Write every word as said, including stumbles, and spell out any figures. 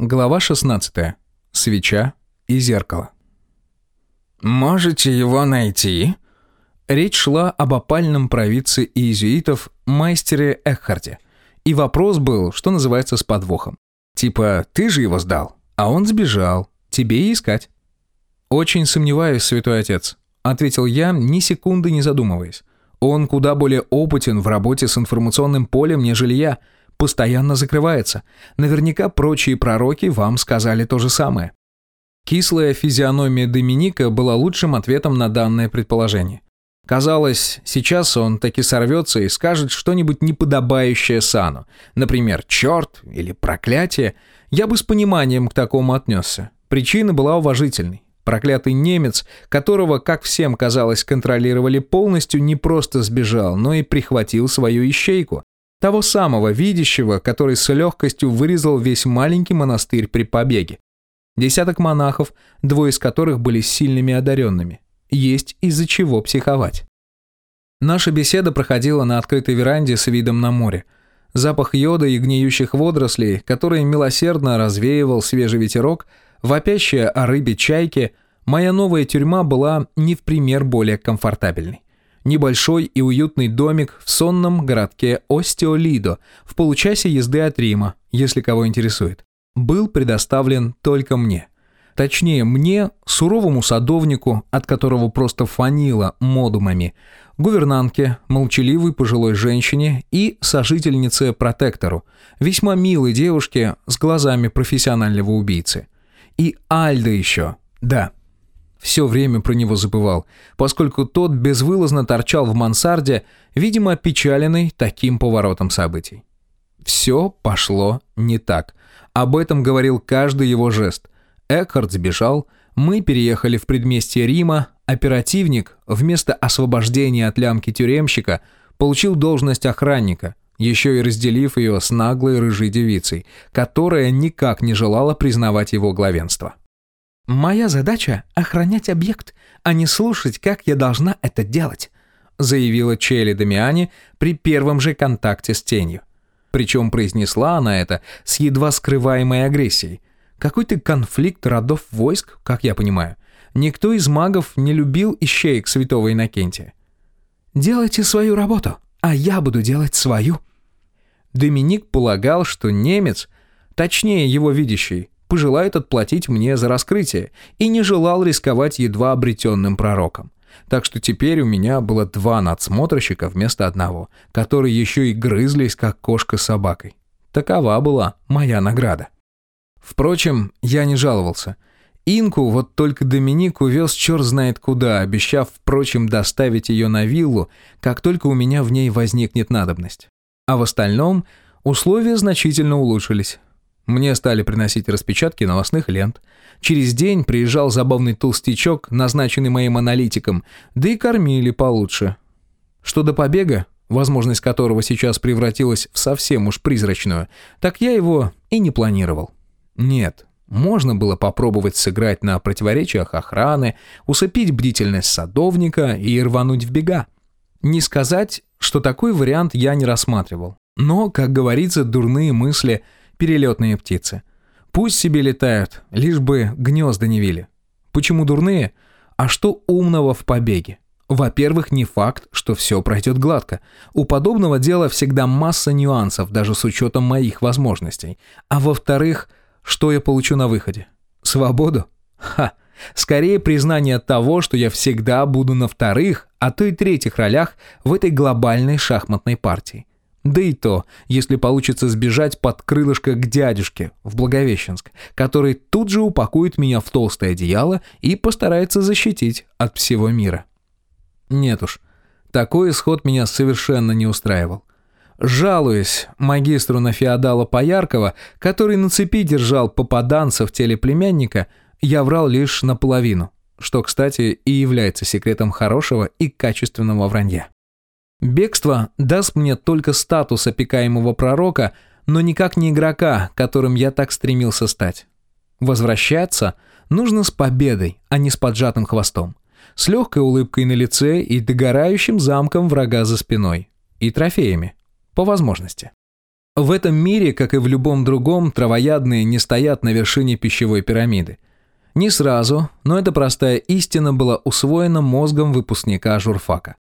Глава шестнадцатая. Свеча и зеркало. «Можете его найти?» Речь шла об опальном провидце иезуитов майстере Экхарте. И вопрос был, что называется, с подвохом. Типа, ты же его сдал, а он сбежал, тебе и искать. «Очень сомневаюсь, святой отец», — ответил я, ни секунды не задумываясь. «Он куда более опытен в работе с информационным полем, нежели я. Постоянно закрывается. Наверняка прочие пророки вам сказали то же самое». Кислая физиономия Доминика была лучшим ответом на данное предположение. Казалось, сейчас он таки сорвется и скажет что-нибудь неподобающее сану. Например, «черт» или «проклятие». Я бы с пониманием к такому отнесся. Причина была уважительной. Проклятый немец, которого, как всем казалось, контролировали полностью, не просто сбежал, но и прихватил свою ищейку. Того самого видящего, который с легкостью вырезал весь маленький монастырь при побеге. Десяток монахов, двое из которых были сильными одаренными. Есть из-за чего психовать. Наша беседа проходила на открытой веранде с видом на море. Запах йода и гниющих водорослей, который милосердно развеивал свежий ветерок, вопящая о рыбе чайки, моя новая тюрьма была не в пример более комфортабельной. Небольшой и уютный домик в сонном городке Остиолидо в получасе езды от Рима, если кого интересует, был предоставлен только мне. Точнее, мне, суровому садовнику, от которого просто фанило модумами, гувернантке, молчаливой пожилой женщине и сожительнице-протектору, весьма милой девушке с глазами профессионального убийцы. И Альдо еще, да. Все время про него забывал, поскольку тот безвылазно торчал в мансарде, видимо, опечаленный таким поворотом событий. Все пошло не так. Об этом говорил каждый его жест. Экхарт сбежал, мы переехали в предместье Рима, оперативник, вместо освобождения от лямки тюремщика, получил должность охранника, еще и разделив ее с наглой рыжей девицей, которая никак не желала признавать его главенство. «Моя задача — охранять объект, а не слушать, как я должна это делать», заявила Челли Дамиани при первом же контакте с тенью. Причем произнесла она это с едва скрываемой агрессией. Какой-то конфликт родов войск, как я понимаю. Никто из магов не любил ищеек святого Иннокентия. «Делайте свою работу, а я буду делать свою». Доминик полагал, что немец, точнее его видящий, пожелает отплатить мне за раскрытие, и не желал рисковать едва обретенным пророком. Так что теперь у меня было два надсмотрщика вместо одного, которые еще и грызлись, как кошка с собакой. Такова была моя награда. Впрочем, я не жаловался. Инку вот только Доминик увез черт знает куда, обещав, впрочем, доставить ее на виллу, как только у меня в ней возникнет надобность. А в остальном условия значительно улучшились. Мне стали приносить распечатки новостных лент. Через день приезжал забавный толстячок, назначенный моим аналитиком, да и кормили получше. Что до побега, возможность которого сейчас превратилась в совсем уж призрачную, так я его и не планировал. Нет, можно было попробовать сыграть на противоречиях охраны, усыпить бдительность садовника и рвануть в бега. Не сказать, что такой вариант я не рассматривал. Но, как говорится, дурные мысли – перелетные птицы. Пусть себе летают, лишь бы гнезда не вили. Почему дурные? А что умного в побеге? Во-первых, не факт, что все пройдет гладко. У подобного дела всегда масса нюансов, даже с учетом моих возможностей. А во-вторых, что я получу на выходе? Свободу? Ха! Скорее признание того, что я всегда буду на вторых, а то и третьих ролях в этой глобальной шахматной партии. Да и то, если получится сбежать под крылышко к дядюшке в Благовещенск, который тут же упакует меня в толстое одеяло и постарается защитить от всего мира. Нет уж, такой исход меня совершенно не устраивал. Жалуясь магистру на феодала Пояркова, который на цепи держал попаданца в теле племянника, я врал лишь наполовину, что, кстати, и является секретом хорошего и качественного вранья. Бегство даст мне только статус опекаемого пророка, но никак не игрока, которым я так стремился стать. Возвращаться нужно с победой, а не с поджатым хвостом. С легкой улыбкой на лице и догорающим замком врага за спиной. И трофеями. По возможности. В этом мире, как и в любом другом, травоядные не стоят на вершине пищевой пирамиды. Не сразу, но эта простая истина была усвоена мозгом выпускника журфака.